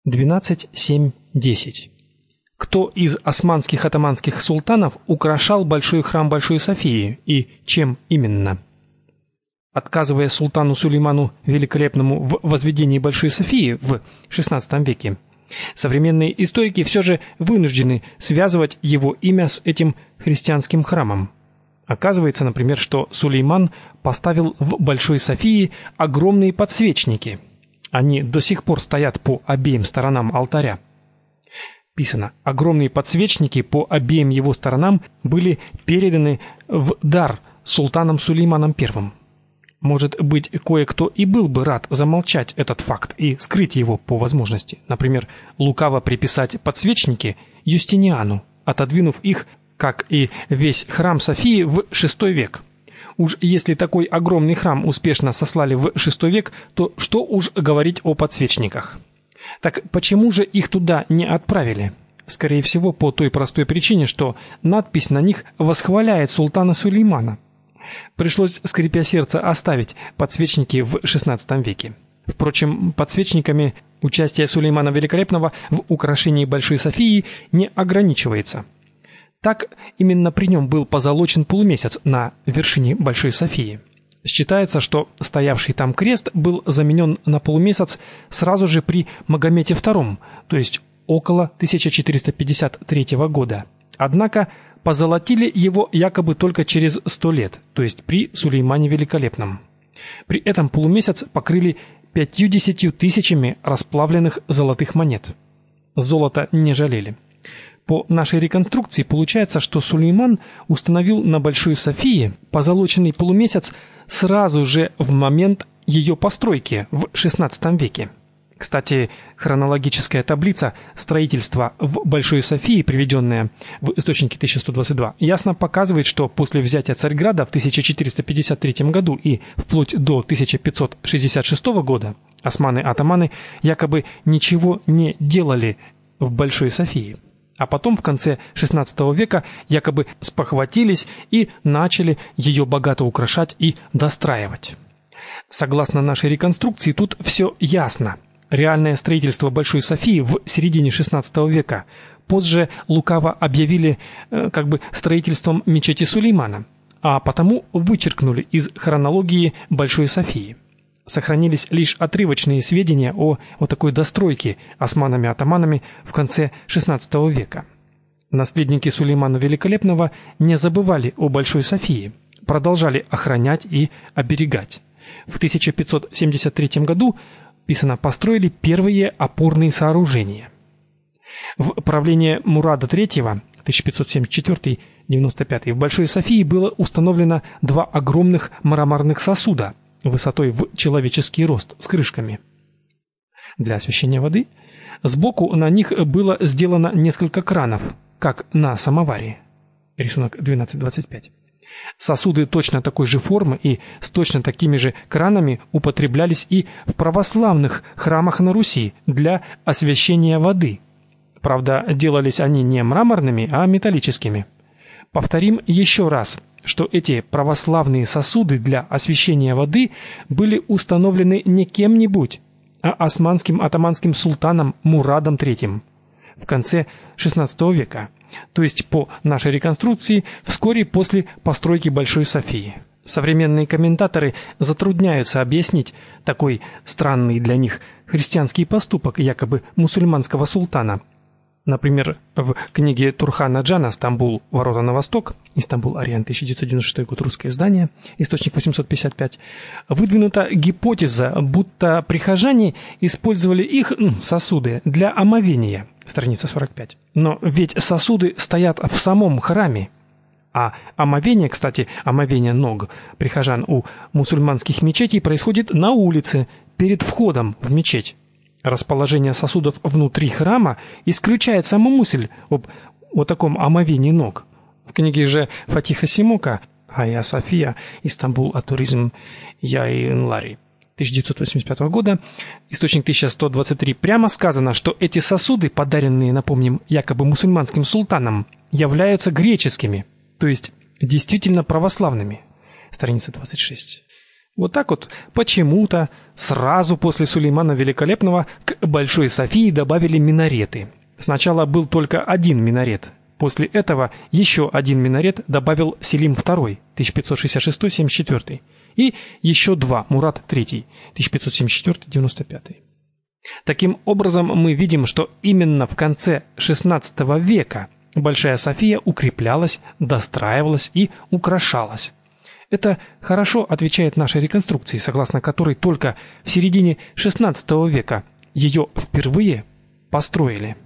12.7.10. Кто из османских атаманских султанов украшал большой храм Большой Софии и чем именно? Отказывая султану Сулейману Великолепному в возведении Большой Софии в XVI веке, современные историки все же вынуждены связывать его имя с этим христианским храмом. Оказывается, например, что Сулейман поставил в Большой Софии огромные подсвечники. Они до сих пор стоят по обеим сторонам алтаря. Писано: огромные подсвечники по обеим его сторонам были переданы в дар султаном Сулейманом I. Может быть, кое-кто и был бы рад замолчать этот факт и скрыть его по возможности. Например, лукаво приписать подсвечники Юстиниану, отодвинув их, как и весь храм Софии, в VI век. Уж если такой огромный храм успешно сослали в VI век, то что уж говорить о подсвечниках. Так почему же их туда не отправили? Скорее всего, по той простой причине, что надпись на них восхваляет султана Сулеймана. Пришлось, скрипя сердце, оставить подсвечники в XVI веке. Впрочем, подсвечниками участие Сулеймана Великолепного в украшении Большой Софии не ограничивается. Так, именно при нем был позолочен полумесяц на вершине Большой Софии. Считается, что стоявший там крест был заменен на полумесяц сразу же при Магомете II, то есть около 1453 года. Однако позолотили его якобы только через 100 лет, то есть при Сулеймане Великолепном. При этом полумесяц покрыли 50 тысячами расплавленных золотых монет. Золота не жалели. По нашей реконструкции получается, что Сулейман установил на Большой Софии позолоченный полумесяц сразу же в момент ее постройки в XVI веке. Кстати, хронологическая таблица строительства в Большой Софии, приведенная в источнике 1122, ясно показывает, что после взятия Царьграда в 1453 году и вплоть до 1566 года османы-атаманы якобы ничего не делали в Большой Софии. А потом в конце XVI века якобы спохватились и начали ее богато украшать и достраивать. Согласно нашей реконструкции, тут все ясно. Реальное строительство Большой Софии в середине XVI века позже лукаво объявили строительством мечети Сулеймана, а потому вычеркнули из хронологии Большой Софии. Сохранились лишь отрывочные сведения о такой достройке османами-атаманами в конце XVI века. Наследники Сулеймана Великолепного не забывали о Большой Софии, продолжали охранять и оберегать. В 1573 году, писано, построили первые опорные сооружения. В правление Мурада III 1574-95 в Большой Софии было установлено 2 огромных мраморных сосуда высотой в человеческий рост с крышками для освещения воды. Сбоку на них было сделано несколько кранов, как на самоваре. Рисунок 12.25. Сосуды точно такой же формы и с точно такими же кранами употреблялись и в православных храмах на Руси для освящения воды. Правда, делались они не мраморными, а металлическими. Повторим еще раз, что эти православные сосуды для освящения воды были установлены не кем-нибудь, а османским атаманским султаном Мурадом III в конце XVI века, то есть по нашей реконструкции вскоре после постройки Большой Софии. Современные комментаторы затрудняются объяснить такой странный для них христианский поступок якобы мусульманского султана. Например, в книге Турхана Джана «Стамбул. Ворота на восток», Истамбул, Ариан, 1996 год, русское издание, источник 855, выдвинута гипотеза, будто прихожане использовали их сосуды для омовения, страница 45. Но ведь сосуды стоят в самом храме. А омовение, кстати, омовение ног прихожан у мусульманских мечетей происходит на улице, перед входом в мечеть. Расположение сосудов внутри храма исключает саму мысль об таком омовении ног. В книге же Фатиха Симока «Айя София. Истамбул. Атуризм. Яйнлари» 1985 года, источник 1123, прямо сказано, что эти сосуды, подаренные, напомним, якобы мусульманским султаном, являются греческими, то есть действительно православными. Страница 26. Вот так вот почему-то сразу после Сулеймана Великолепного к Большой Софии добавили минареты. Сначала был только один минарет. После этого еще один минарет добавил Селим II, 1566-74, и еще два, Мурад III, 1574-95. Таким образом, мы видим, что именно в конце XVI века Большая София укреплялась, достраивалась и украшалась. Это хорошо отвечает нашей реконструкции, согласно которой только в середине XVI века ее впервые построили.